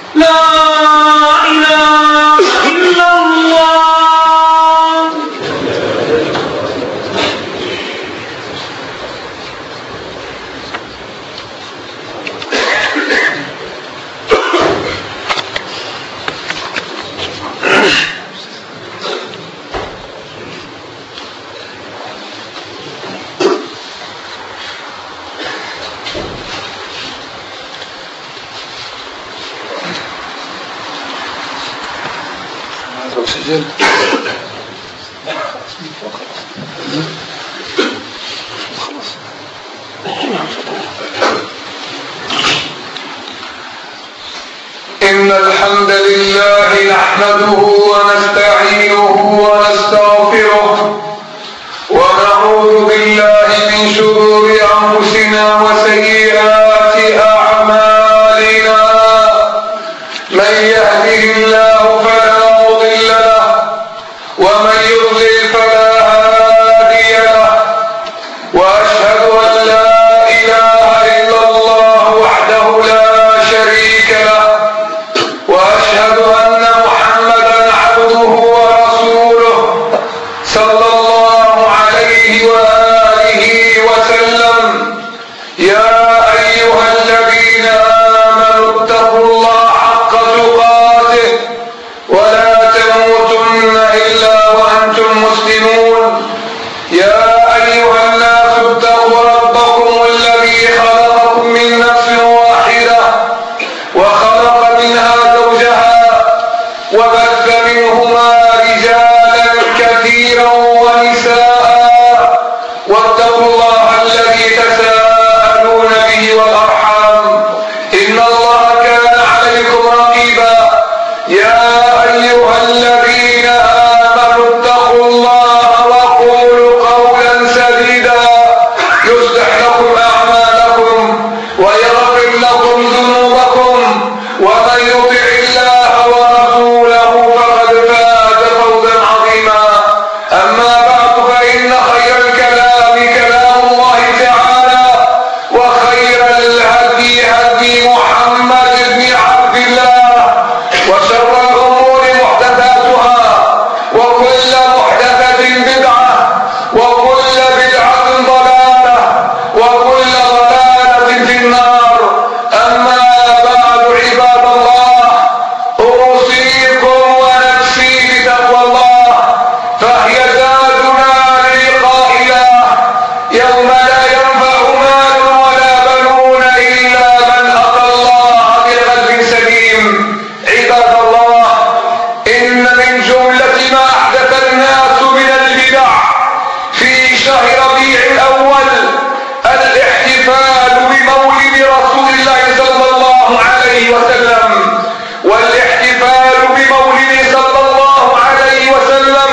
إن الحمد لله نحمده ونستعينه ونستغفره ونعوذ بالله من شرور أنفسنا وسيئات أعمالنا. من يهده الله فلا مضل له ومن يضلل فلا هادي له، وأشهد أن لا إله إلا الله وحده لا شريك له، وأشهد أن محمدا عبده ورسوله صلى الله عليه وآله وسلم. يا أيها الذين آمنوا اتقوا الله حق تقاته ولا تموتن إلا وأنتم مسلمون. يا أيها الناس اتقوا ربكم الذي خلقكم من نفس واحدة وخلق منها زوجها وبث منهما رجالا كثيرا ونساء، واتقوا الله الذي تساءلون به والأرحام إن الله كان عليكم رقيبا. يا أيها الذين آمنوا اتقوا الله وقولوا قولا سديدا يصلح لكم أعمالكم ويغفر لكم ذنوبكم، ومن يطع الله ورسوله فقد فاز فوزا عظيما. أما بعد، فإن خير الكلام كلام الله تعالى، وخير الهدي هدي محمد بن عبد الله، وشر الأمور محدثاتها، وكل محدثة بدعة، وكل بدعة ضلالة، وكل ضلالة في النار. أما بعد، عباد الله، أوصيكم ونفسي بتقوى الله، فهي زادنا للقاء الله يوم لا ينفع مال ولا بنون إلا من أتى الله بقلب سليم. عباد الله، إن من جملة ما أحدث الناس من البدع في شهر ربيع الأول الاحتفال بمولد رسول الله صلى الله عليه وسلم. والاحتفال بمولده صلى الله عليه وسلم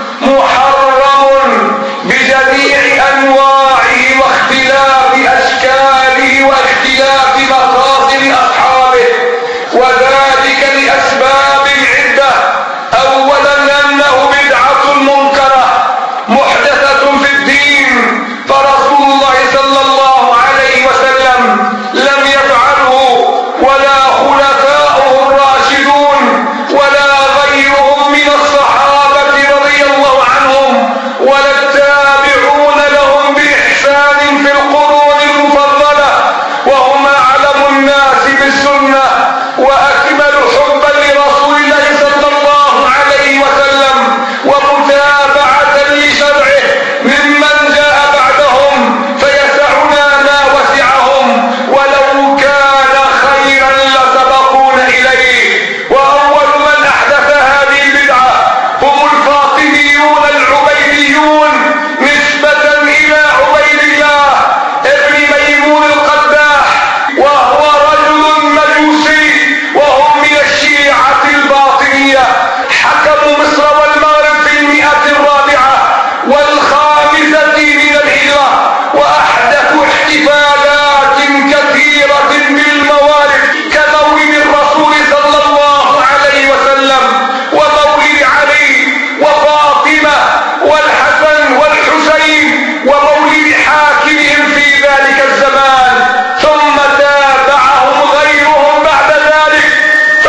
محرم بجميع أنواعه واختلاف أشكاله واختلاف مقاصد أصحابه، وذلك لأسباب عدة. أولا، أنه بدعة منكرة محدثة في الدين، فرسول الله صلى الله عليه وسلم لم يفعله، ولا خلفاؤه الراشدون، ولا غيرهم من الصحابة رضي الله عنهم، ولا التابعون لهم بإحسان في القرون المفضلة، وهم أعلم الناس بالسنة وأكمل حبا لرسول الله صلى الله عليه وسلم ومتابعة لشرعه ممن جاء بعدهم، فيسعنا ما وسعهم، ولو كان خيرا لسبقونا إليه. وأول من أحدث هذه البدعة هم الفاطميون العبيديون، نسبة إلى عبيد الله ابن ميمون القداح، وهو رجل مجوسي، وهم من الشيعة الباطنية. حكموا مصر والمغرب في 104 والخامسة من الهجرة، وأحدثوا احتفالات كثيرة بالموالد كمولد الرسول صلى الله عليه وسلم، ومولد علي وفاطمة والحسن والحسين، ومولد حاكمهم في ذلك الزمان. ثم تابعهم غيرهم بعد ذلك،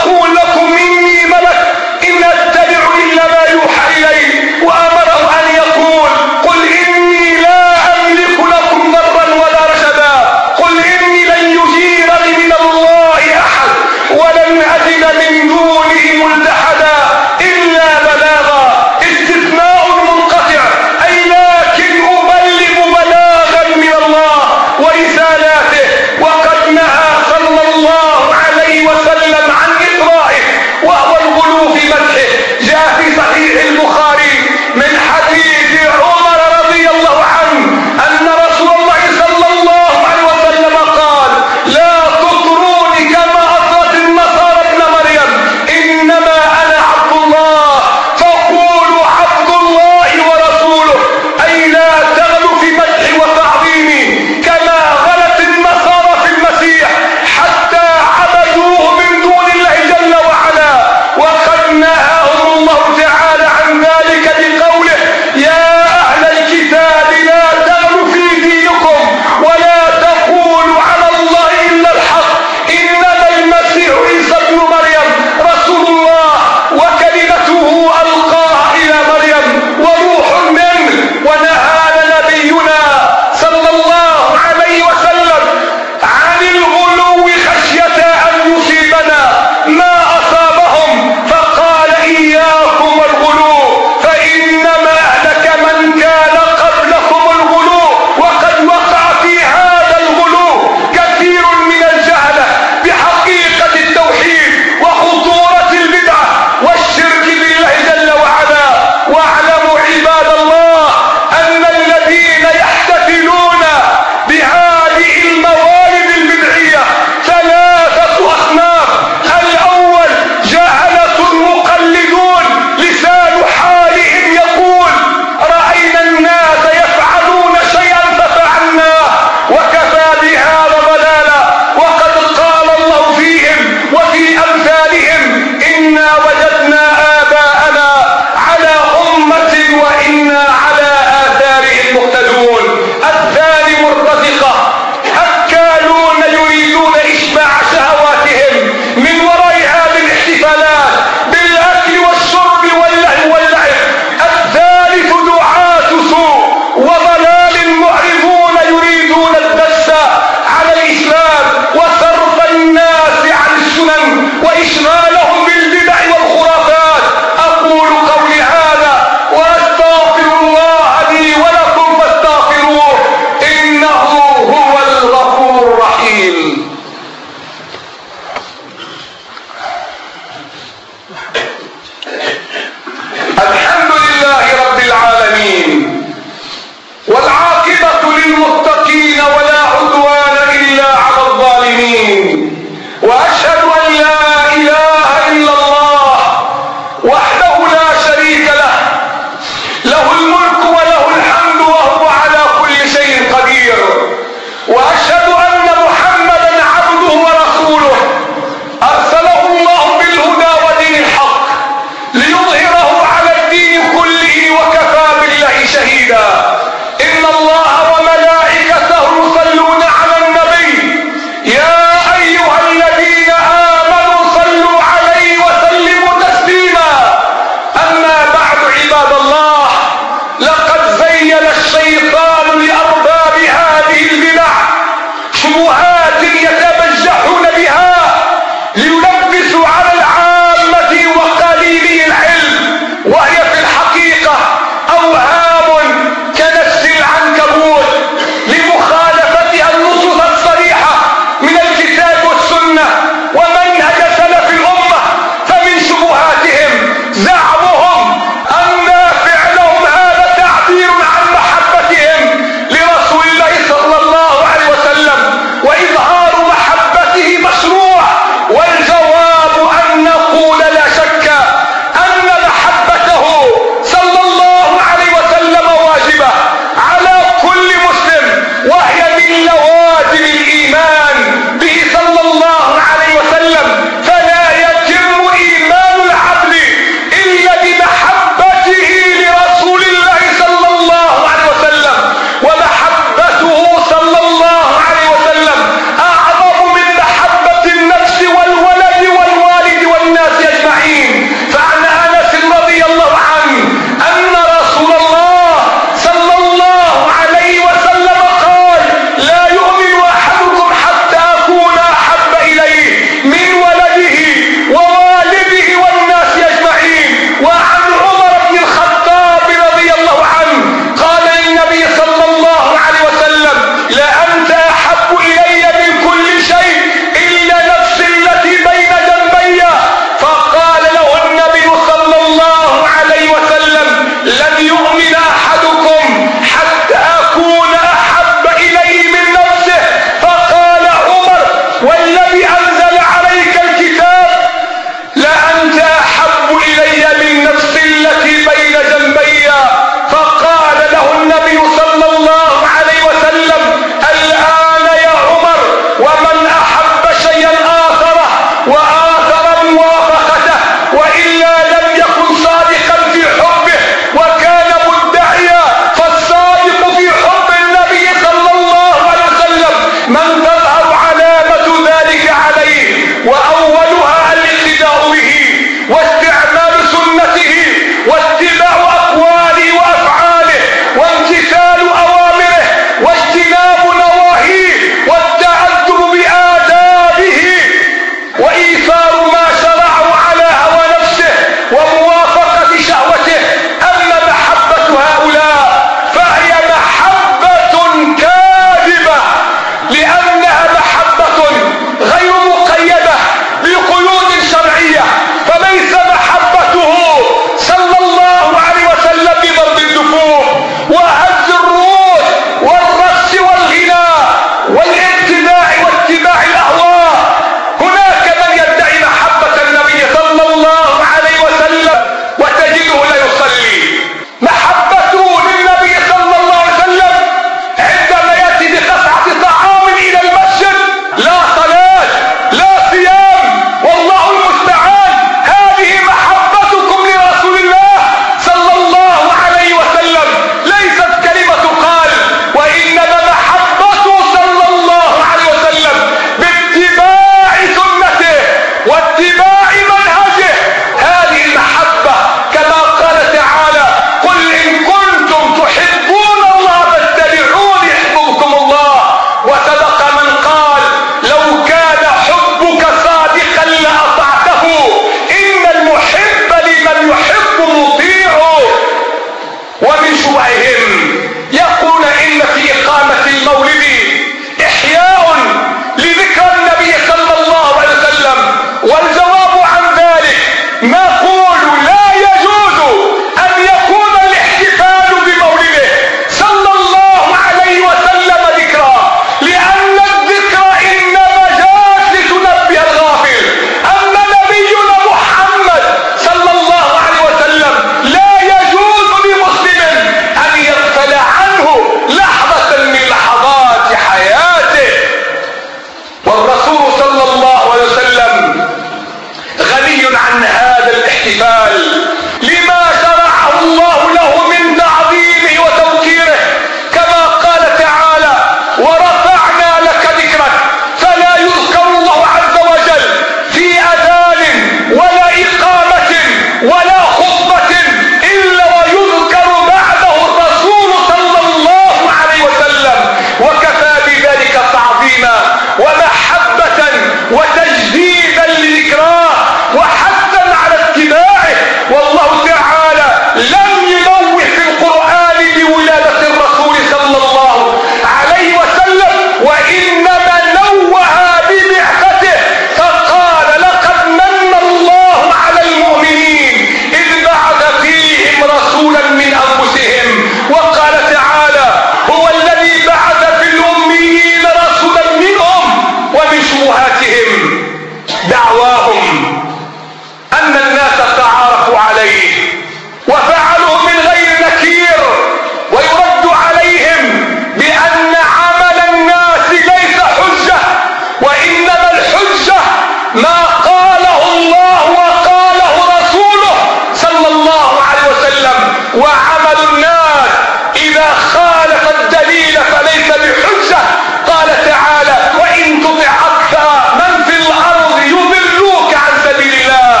وتجديدا لذكراه وحثا على اتباعه. والله تعالى لم ينوه في القرآن بولادة الرسول صلى الله عليه وسلم، وإنما نوه ببعثته، فقال لقد من الله على المؤمنين إذ بعث فيهم رسولا من أنفسهم. وقال تعالى هو الذي بعث في الأميين رسولا منهم. ومن شبهاتهم دعواهم أن الناس تعارفوا عليه وفعلوا من غير نكير، ويرد عليهم بأن عمل الناس ليس حجة، وإنما الحجة ما قاله الله وقاله رسوله صلى الله عليه وسلم، وعمل الناس إذا خالف الدليل فليس بحجة. قال تعالى وإن تطع أكثر من في الأرض يضلوك عن سبيل الله.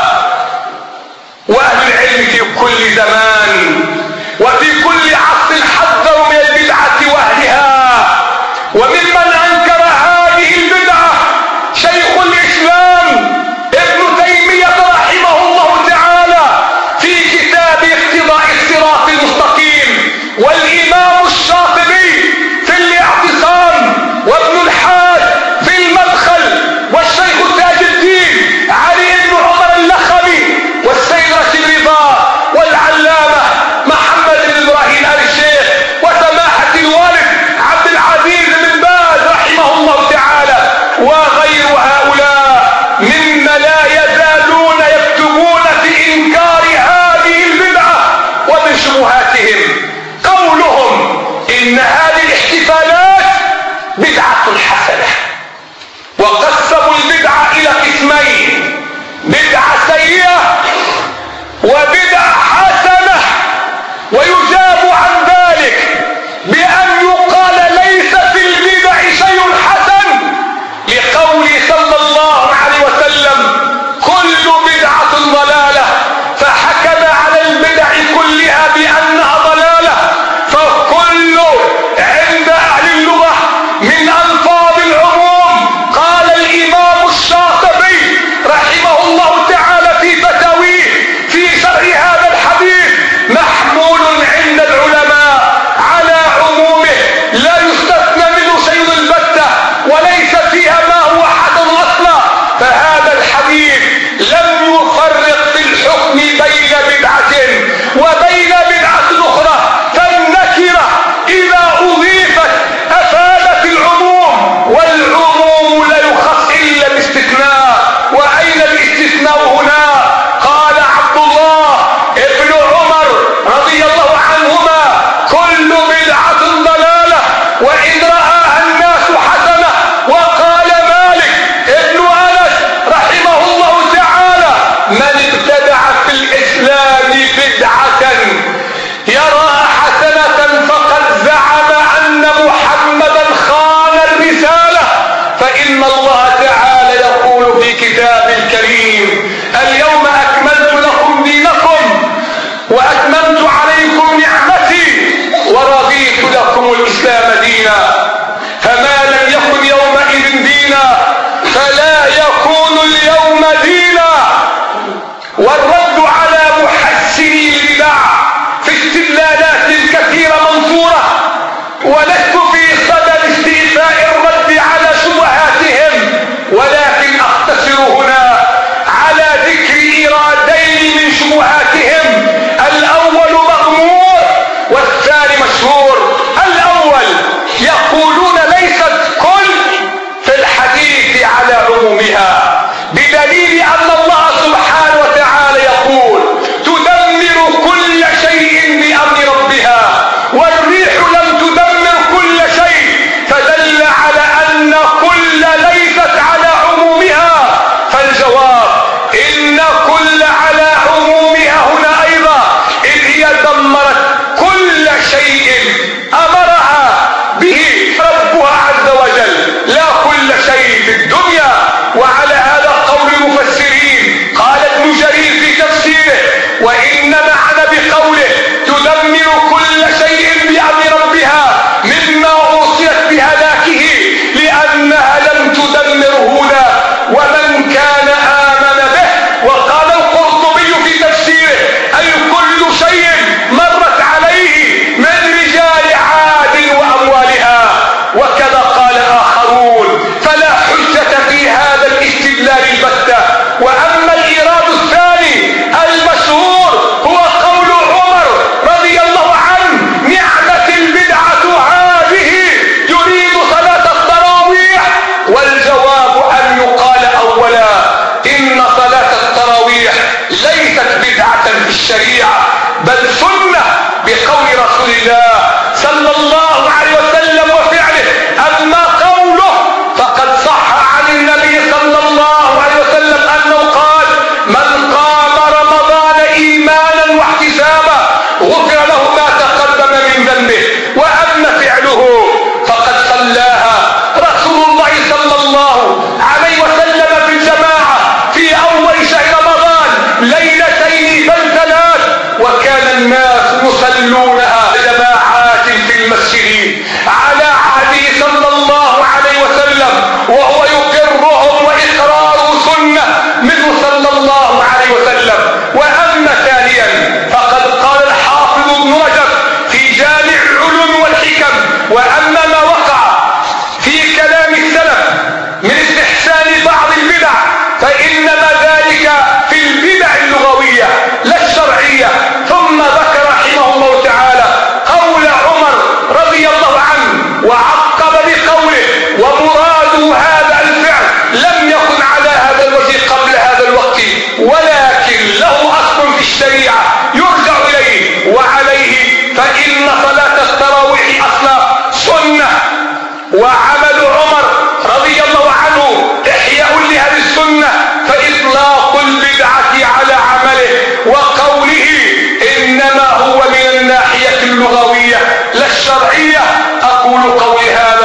وأهل العلم في كل زمان وفي كل عصر حذروا من البدعة وأهلها، وممن أنكر هذه البدعة شيخ الإسلام ابن تيمية رحمه الله تعالى في كتاب اقتضاء الصراط المستقيم، والإمام الشاطبي في الاعتصام، وابن الحاج في المدخل، والشيخ تاج الدين علي بن عمر اللخمي، والسيد رشيد رضا، والعلامة محمد بن إبراهيم آل الشيخ، وسماحة الوالد عبد العزيز بن باز رحمه الله تعالى، وغير هؤلاء مما لا يزالون يكتبون في إنكار هذه البدعة. ومن شبهاتهم قولهم إن هذه الاحتفالات بدعة حسنة، وقسموا البدعة إلى قسمين: بدعة سيئة وبدعة حسنة. ويجاب عن ذلك بأن يقال ليس في البدع شيء حسن، لقوله صلى الله عليه وسلم كل بدعة ضلالة، فحكم على البدع كلها بأنها ضلالة. فكل عند أهل اللغة من ألفاظ العموم. قال الإمام الشاطبي رحمه الله تعالى في فتاويه في شرح هذا الحديث محمول عند العلماء على عمومه لا يستثنى منه شيء البتة، وليس فيها ما هو حسن أصلا. فهذا الحديث لم يفرق في الحكم بين بدعة وبين بدعة أخرى، فالنكرة إذا أضيفت أفادت العموم، والعموم لا يخص إلا باستثناء. وأين الاستثناء هنا؟ قال عبد الله ابن عمر رضي الله عنهما كل بدعة ضلالة وإن رآها الناس حسنة. وقال مالك ابن أنس رحمه الله تعالى من ابتدع في الإسلام بدعة يراها حسنة فقد زعم أن محمدا خان الرسالة. فإن الله تعالى يقول في كتابه الكريم اليوم أكملت لكم دينكم وأتممت عليكم نعمتي ورضيت لكم الإسلام دينا. فما لم يكن يومئذ دينا فلا يكون اليوم دينا. والرد على محسني البدع في استدلالات كثيرة منصورة، ولست في صدد استيفاء الرد على شبهاتهم، يصلونها جماعات في المسجد على عهده صلى الله عليه وسلم، وهو يقرهم وإقرار سنة منه صلى الله عليه وسلم. وأما ثانيا فقد قال الحافظ ابن رجب في جامع العلوم والحكم: وأما ما وقع في كلام السلف من استحسان بعض البدع فإنما ذلك في البدع اللغوية لا الشرعية. ثم ذكر رحمه الله تعالى قول عمر رضي الله عنه وعقب بقوله: ومراد هذا الفعل لم يكن على هذا الوجه قبل هذا الوقت، ولكن له أصل في الشريعة يرجع إليه وعليه، فإن صلاة التراويح أصلا سنة، وعمل عمر رضي الله عنه إحياء لهذه السنة، فإطلاق البدعة على عمله وقوله إنما هو من الناحية اللغوية لا الشرعية. أقول قولي هذا